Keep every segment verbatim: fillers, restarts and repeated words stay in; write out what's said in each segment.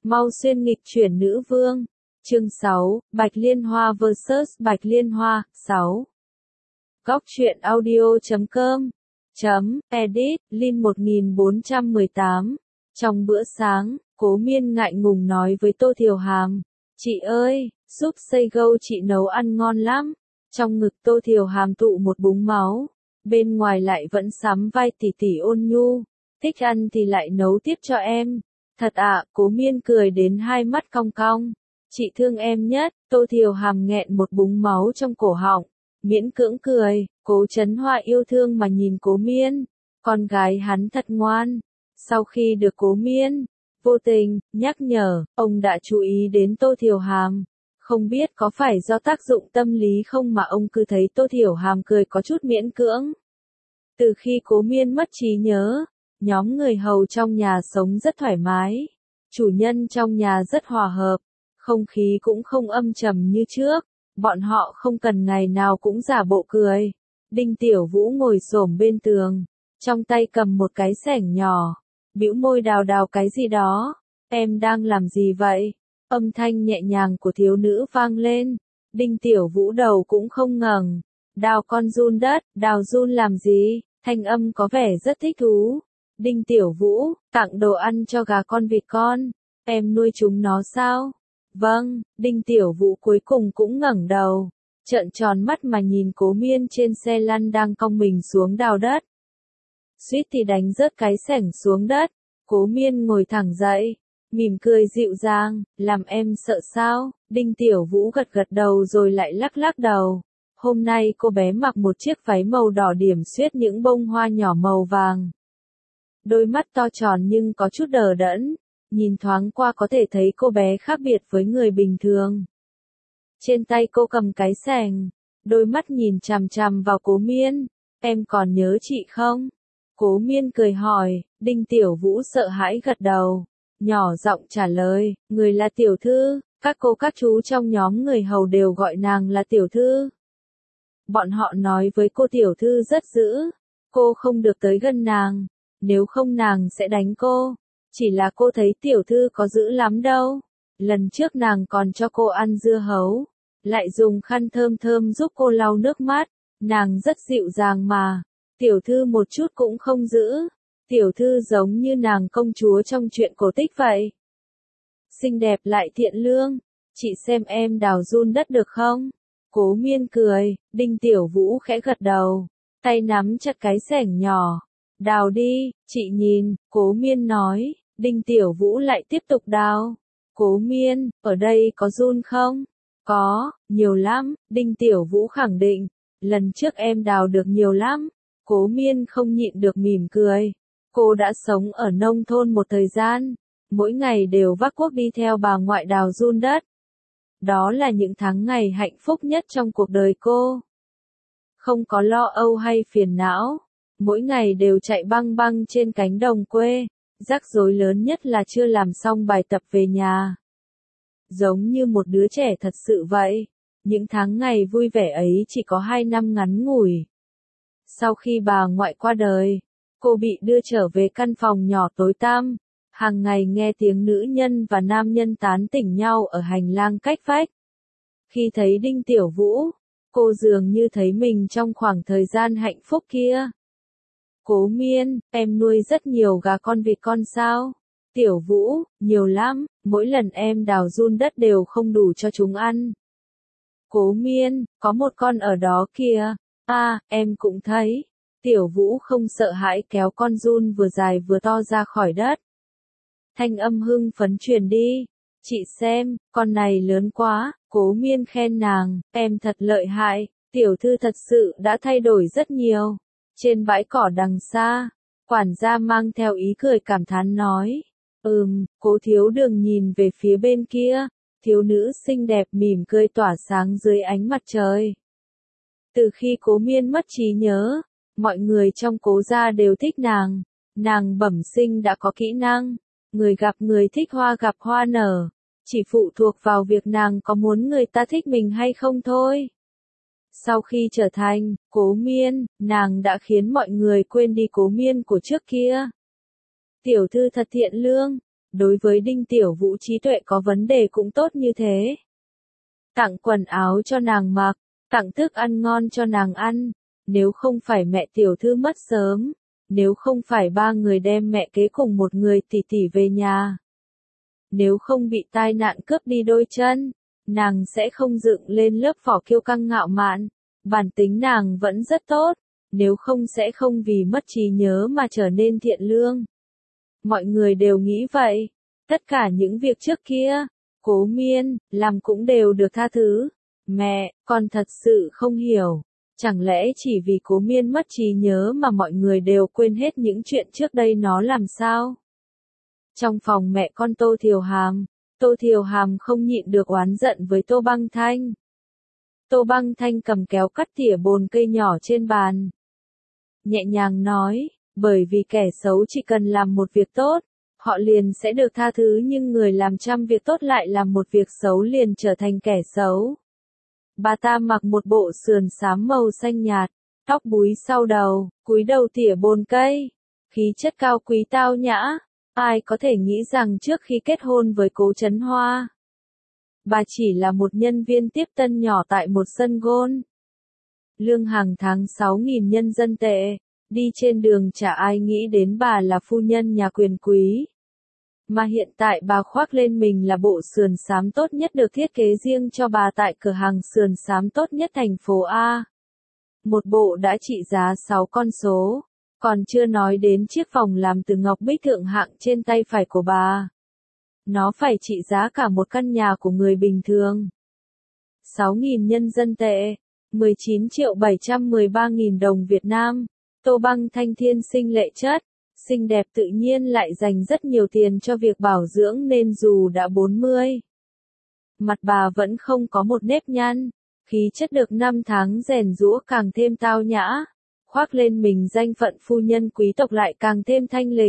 Mau xuyên nghịch chuyển nữ vương. Chương sáu, Bạch Liên Hoa versus Bạch Liên Hoa, sáu. Góc truyện audio chấm com chấm edit, Lin một nghìn bốn trăm mười tám. Trong bữa sáng, Cố Miên ngại ngùng nói với Tô Thiều Hàm, chị ơi, giúp xây gâu chị nấu ăn ngon lắm. Trong ngực Tô Thiều Hàm tụ một búng máu, bên ngoài lại vẫn sắm vai tỉ tỉ ôn nhu, thích ăn thì lại nấu tiếp cho em. Thật ạ, Cố Miên cười đến hai mắt cong cong. Chị thương em nhất. Tô Thiều Hàm nghẹn một búng máu trong cổ họng, miễn cưỡng cười. Cố Chấn Hoa yêu thương mà nhìn Cố Miên, con gái hắn thật ngoan. Sau khi được Cố Miên vô tình nhắc nhở, ông đã chú ý đến Tô Thiều Hàm. Không biết có phải do tác dụng tâm lý không mà ông cứ thấy Tô Thiều Hàm cười có chút miễn cưỡng. Từ khi Cố Miên mất trí nhớ, nhóm người hầu trong nhà sống rất thoải mái. Chủ nhân trong nhà rất hòa hợp, không khí cũng không âm trầm như trước. Bọn họ không cần ngày nào cũng giả bộ cười. Đinh Tiểu Vũ ngồi xổm bên tường, trong tay cầm một cái xẻng nhỏ, bĩu môi đào đào cái gì đó. Em đang làm gì vậy? Âm thanh nhẹ nhàng của thiếu nữ vang lên. Đinh Tiểu Vũ đầu cũng không ngẩng. Đào con giun đất, đào giun làm gì? Thanh âm có vẻ rất thích thú. Đinh Tiểu Vũ, tặng đồ ăn cho gà con vịt con. Em nuôi chúng nó sao? Vâng. Đinh Tiểu Vũ cuối cùng cũng ngẩng đầu, trợn tròn mắt mà nhìn Cố Miên trên xe lăn đang cong mình xuống đào đất. Suýt thì đánh rớt cái xẻng xuống đất. Cố Miên ngồi thẳng dậy, mỉm cười dịu dàng, làm em sợ sao? Đinh Tiểu Vũ gật gật đầu rồi lại lắc lắc đầu. Hôm nay cô bé mặc một chiếc váy màu đỏ điểm xuyết những bông hoa nhỏ màu vàng. Đôi mắt to tròn nhưng có chút đờ đẫn, nhìn thoáng qua có thể thấy cô bé khác biệt với người bình thường. Trên tay cô cầm cái xẻng, đôi mắt nhìn chằm chằm vào Cố Miên. Em còn nhớ chị không? Cố Miên cười hỏi. Đinh Tiểu Vũ sợ hãi gật đầu, nhỏ giọng trả lời, người là tiểu thư, các cô các chú trong nhóm người hầu đều gọi nàng là tiểu thư. Bọn họ nói với cô tiểu thư rất dữ, cô không được tới gần nàng, nếu không nàng sẽ đánh cô. Chỉ là cô thấy tiểu thư có dữ lắm đâu. Lần trước nàng còn cho cô ăn dưa hấu, lại dùng khăn thơm thơm giúp cô lau nước mắt. Nàng rất dịu dàng mà. Tiểu thư một chút cũng không dữ. Tiểu thư giống như nàng công chúa trong truyện cổ tích vậy. Xinh đẹp lại thiện lương. Chị xem em đào giun đất được không? Cố Miên cười. Đinh Tiểu Vũ khẽ gật đầu, tay nắm chặt cái xẻng nhỏ. Đào đi, chị nhìn. Cố Miên nói. Đinh Tiểu Vũ lại tiếp tục đào. Cố Miên, ở đây có giun không? Có, nhiều lắm. Đinh Tiểu Vũ khẳng định. Lần trước em đào được nhiều lắm. Cố Miên không nhịn được mỉm cười. Cô đã sống ở nông thôn một thời gian, mỗi ngày đều vác cuốc đi theo bà ngoại đào giun đất. Đó là những tháng ngày hạnh phúc nhất trong cuộc đời cô. Không có lo âu hay phiền não, mỗi ngày đều chạy băng băng trên cánh đồng quê. Rắc rối lớn nhất là chưa làm xong bài tập về nhà. Giống như một đứa trẻ thật sự vậy. Những tháng ngày vui vẻ ấy chỉ có hai năm ngắn ngủi. Sau khi bà ngoại qua đời, cô bị đưa trở về căn phòng nhỏ tối tăm, hàng ngày nghe tiếng nữ nhân và nam nhân tán tỉnh nhau ở hành lang cách vách. Khi thấy Đinh Tiểu Vũ, cô dường như thấy mình trong khoảng thời gian hạnh phúc kia. Cố Miên, em nuôi rất nhiều gà con vịt con sao? Tiểu Vũ, nhiều lắm, mỗi lần em đào giun đất đều không đủ cho chúng ăn. Cố Miên, có một con ở đó kìa. À, em cũng thấy. Tiểu Vũ không sợ hãi kéo con giun vừa dài vừa to ra khỏi đất. Thanh âm hưng phấn truyền đi. Chị xem, con này lớn quá. Cố Miên khen nàng, em thật lợi hại. Tiểu thư thật sự đã thay đổi rất nhiều. Trên bãi cỏ đằng xa, quản gia mang theo ý cười cảm thán nói. Ừm, Cố thiếu đường nhìn về phía bên kia. Thiếu nữ xinh đẹp mỉm cười tỏa sáng dưới ánh mặt trời. Từ khi Cố Miên mất trí nhớ, mọi người trong Cố gia đều thích nàng. Nàng bẩm sinh đã có kỹ năng. Người gặp người thích hoa gặp hoa nở. Chỉ phụ thuộc vào việc nàng có muốn người ta thích mình hay không thôi. Sau khi trở thành Cố Miên, nàng đã khiến mọi người quên đi Cố Miên của trước kia. Tiểu thư thật thiện lương. đối với Đinh Tiểu Vũ trí tuệ có vấn đề cũng tốt như thế. Tặng quần áo cho nàng mặc, tặng thức ăn ngon cho nàng ăn, nếu không phải mẹ tiểu thư mất sớm, nếu không phải ba người đem mẹ kế cùng một người tỷ tỷ về nhà, nếu không bị tai nạn cướp đi đôi chân, nàng sẽ không dựng lên lớp vỏ kiêu căng ngạo mạn, bản tính nàng vẫn rất tốt, nếu không sẽ không vì mất trí nhớ mà trở nên thiện lương. Mọi người đều nghĩ vậy, tất cả những việc trước kia, Cố Miên, làm cũng đều được tha thứ. Mẹ, con thật sự không hiểu, chẳng lẽ chỉ vì Cố Miên mất trí nhớ mà mọi người đều quên hết những chuyện trước đây nó làm sao? Trong phòng mẹ con Tô Thiều Hàm, Tô Thiều Hàm không nhịn được oán giận với Tô Băng Thanh. Tô Băng Thanh cầm kéo cắt tỉa bồn cây nhỏ trên bàn. Nhẹ nhàng nói, bởi vì kẻ xấu chỉ cần làm một việc tốt, họ liền sẽ được tha thứ, nhưng người làm trăm việc tốt lại làm một việc xấu liền trở thành kẻ xấu. Bà ta mặc một bộ sườn xám màu xanh nhạt, tóc búi sau đầu, cúi đầu tỉa bồn cây, khí chất cao quý tao nhã, ai có thể nghĩ rằng trước khi kết hôn với Cố Chấn Hoa, bà chỉ là một nhân viên tiếp tân nhỏ tại một sân golf. Lương hàng tháng sáu nghìn nhân dân tệ, đi trên đường chả ai nghĩ đến bà là phu nhân nhà quyền quý. Mà hiện tại bà khoác lên mình là bộ sườn xám tốt nhất được thiết kế riêng cho bà tại cửa hàng sườn xám tốt nhất thành phố A. Một bộ đã trị giá sáu con số, còn chưa nói đến chiếc vòng làm từ ngọc bích thượng hạng trên tay phải của bà. Nó phải trị giá cả một căn nhà của người bình thường. sáu nghìn nhân dân tệ, mười chín triệu bảy trăm mười ba nghìn đồng Việt Nam. Tô Băng Thanh thiên sinh lệ chất, xinh đẹp tự nhiên lại dành rất nhiều tiền cho việc bảo dưỡng nên dù đã bốn mươi, mặt bà vẫn không có một nếp nhăn, khí chất được năm tháng rèn giũa càng thêm tao nhã, khoác lên mình danh phận phu nhân quý tộc lại càng thêm thanh lịch.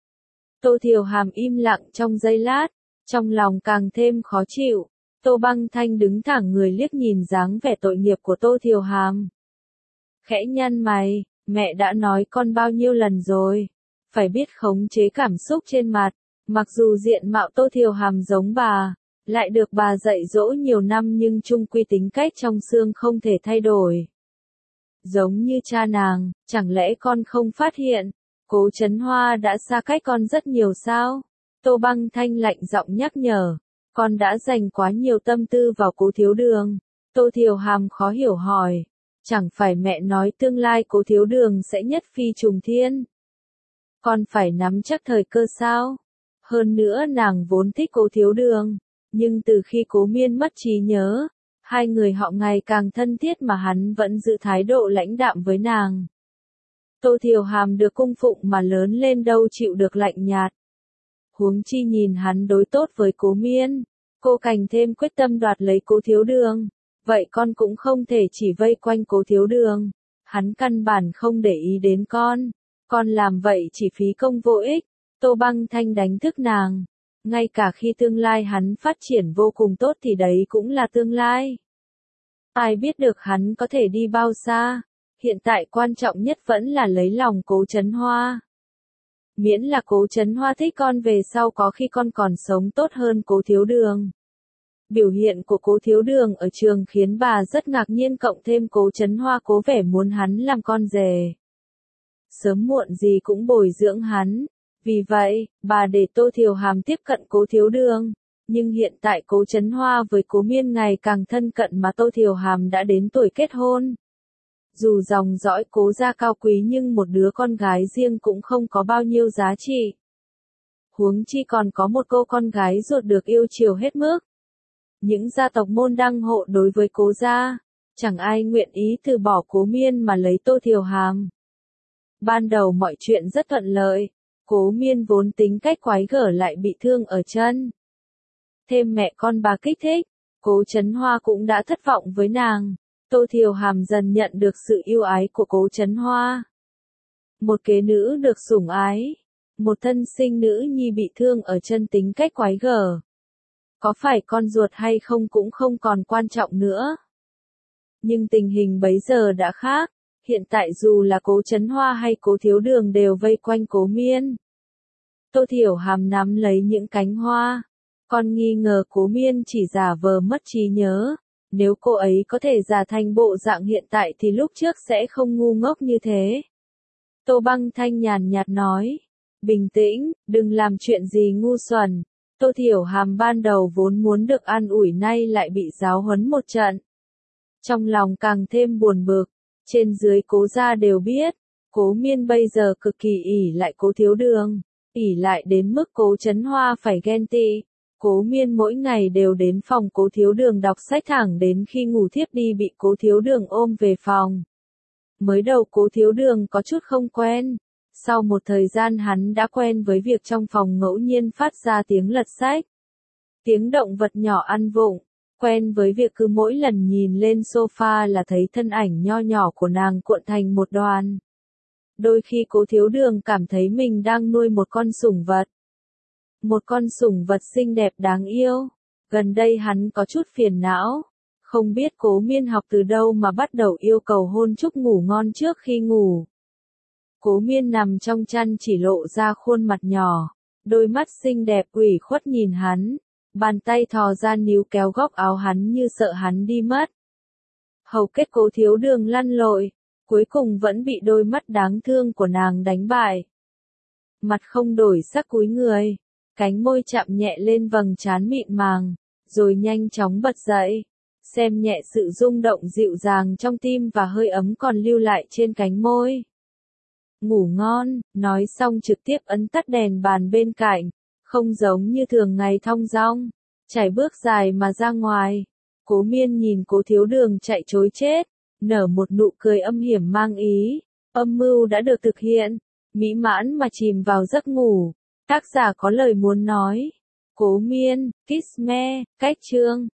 Tô Thiều Hàm im lặng trong giây lát, trong lòng càng thêm khó chịu. Tô Băng Thanh đứng thẳng người liếc nhìn dáng vẻ tội nghiệp của Tô Thiều Hàm. Khẽ nhăn mày, mẹ đã nói con bao nhiêu lần rồi, phải biết khống chế cảm xúc trên mặt, mặc dù diện mạo Tô Thiều Hàm giống bà, lại được bà dạy dỗ nhiều năm nhưng chung quy tính cách trong xương không thể thay đổi. Giống như cha nàng, chẳng lẽ con không phát hiện, Cố Chấn Hoa đã xa cách con rất nhiều sao? Tô Băng Thanh lạnh giọng nhắc nhở, con đã dành quá nhiều tâm tư vào Cố Thiếu Đường. Tô Thiều Hàm khó hiểu hỏi, chẳng phải mẹ nói tương lai Cố Thiếu Đường sẽ nhất phi trùng thiên? Con phải nắm chắc thời cơ sao? Hơn nữa nàng vốn thích Cố Thiếu Đường, nhưng từ khi Cố Miên mất trí nhớ, hai người họ ngày càng thân thiết mà hắn vẫn giữ thái độ lãnh đạm với nàng. Tô Thiều Hàm được cung phụng mà lớn lên đâu chịu được lạnh nhạt. Huống chi nhìn hắn đối tốt với Cố Miên, cô càng thêm quyết tâm đoạt lấy Cố Thiếu Đường. Vậy con cũng không thể chỉ vây quanh Cố Thiếu Đường. Hắn căn bản không để ý đến con. Con làm vậy chỉ phí công vô ích. Tô Băng Thanh đánh thức nàng. Ngay cả khi tương lai hắn phát triển vô cùng tốt thì đấy cũng là tương lai. Ai biết được hắn có thể đi bao xa. Hiện tại quan trọng nhất vẫn là lấy lòng Cố Chấn Hoa. Miễn là Cố Chấn Hoa thích con về sau có khi con còn sống tốt hơn Cố Thiếu Đường. Biểu hiện của Cố Thiếu Đường ở trường khiến bà rất ngạc nhiên, cộng thêm Cố Chấn Hoa cố vẻ muốn hắn làm con rể. Sớm muộn gì cũng bồi dưỡng hắn. Vì vậy, bà để Tô Thiều Hàm tiếp cận Cố Thiếu Đường. Nhưng hiện tại Cố Chấn Hoa với Cố Miên ngày càng thân cận mà Tô Thiều Hàm đã đến tuổi kết hôn. Dù dòng dõi Cố gia cao quý nhưng một đứa con gái riêng cũng không có bao nhiêu giá trị. Huống chi còn có một cô con gái ruột được yêu chiều hết mức. Những gia tộc môn đăng hộ đối với Cố gia, chẳng ai nguyện ý từ bỏ Cố Miên mà lấy Tô Thiều Hàm. Ban đầu mọi chuyện rất thuận lợi, Cố Miên vốn tính cách quái gở lại bị thương ở chân. Thêm mẹ con bà kích thích, Cố Chấn Hoa cũng đã thất vọng với nàng. Tô Thiều Hàm dần nhận được sự yêu ái của Cố Chấn Hoa. Một kế nữ được sủng ái, một thân sinh nữ nhi bị thương ở chân tính cách quái gở. Có phải con ruột hay không cũng không còn quan trọng nữa. Nhưng tình hình bấy giờ đã khác, hiện tại dù là Cố Chấn Hoa hay Cố Thiếu Đường đều vây quanh Cố Miên. Tô Thiểu Hàm nắm lấy những cánh hoa. Con nghi ngờ Cố Miên chỉ giả vờ mất trí nhớ. Nếu cô ấy có thể giả thành bộ dạng hiện tại thì lúc trước sẽ không ngu ngốc như thế. Tô Băng Thanh nhàn nhạt nói. Bình tĩnh, đừng làm chuyện gì ngu xuẩn. Tô Thiểu Hàm ban đầu vốn muốn được an ủi nay lại bị giáo huấn một trận. Trong lòng càng thêm buồn bực. Trên dưới Cố gia đều biết. Cố Miên bây giờ cực kỳ ỷ lại Cố Thiếu Đường. ỷ lại đến mức Cố Chấn Hoa phải ghen tị. Cố Miên mỗi ngày đều đến phòng Cố Thiếu Đường đọc sách thẳng đến khi ngủ thiếp đi bị Cố Thiếu Đường ôm về phòng. Mới đầu Cố Thiếu Đường có chút không quen. Sau một thời gian hắn đã quen với việc trong phòng ngẫu nhiên phát ra tiếng lật sách. Tiếng động vật nhỏ ăn vụng. Quen với việc cứ mỗi lần nhìn lên sofa là thấy thân ảnh nho nhỏ của nàng cuộn thành một đoàn. Đôi khi Cố Thiếu Đường cảm thấy mình đang nuôi một con sủng vật. Một con sủng vật xinh đẹp đáng yêu. Gần đây hắn có chút phiền não. Không biết Cố Miên học từ đâu mà bắt đầu yêu cầu hôn chúc ngủ ngon trước khi ngủ. Cố Miên nằm trong chăn chỉ lộ ra khuôn mặt nhỏ. Đôi mắt xinh đẹp ủy khuất nhìn hắn. Bàn tay thò ra níu kéo góc áo hắn như sợ hắn đi mất. Hầu kết Cố Thiếu Đường lăn lội. Cuối cùng vẫn bị đôi mắt đáng thương của nàng đánh bại. Mặt không đổi sắc cúi người. Cánh môi chạm nhẹ lên vầng trán mịn màng. Rồi nhanh chóng bật dậy. Xem nhẹ sự rung động dịu dàng trong tim và hơi ấm còn lưu lại trên cánh môi. Ngủ ngon, nói xong trực tiếp ấn tắt đèn bàn bên cạnh. Không giống như thường ngày thong dong. Chảy bước dài mà ra ngoài. Cố Miên nhìn Cố Thiếu Đường chạy trối chết. Nở một nụ cười âm hiểm mang ý. Âm mưu đã được thực hiện. Mỹ mãn mà chìm vào giấc ngủ. Tác giả có lời muốn nói. Cố Miên, Kiss Me, cách chương.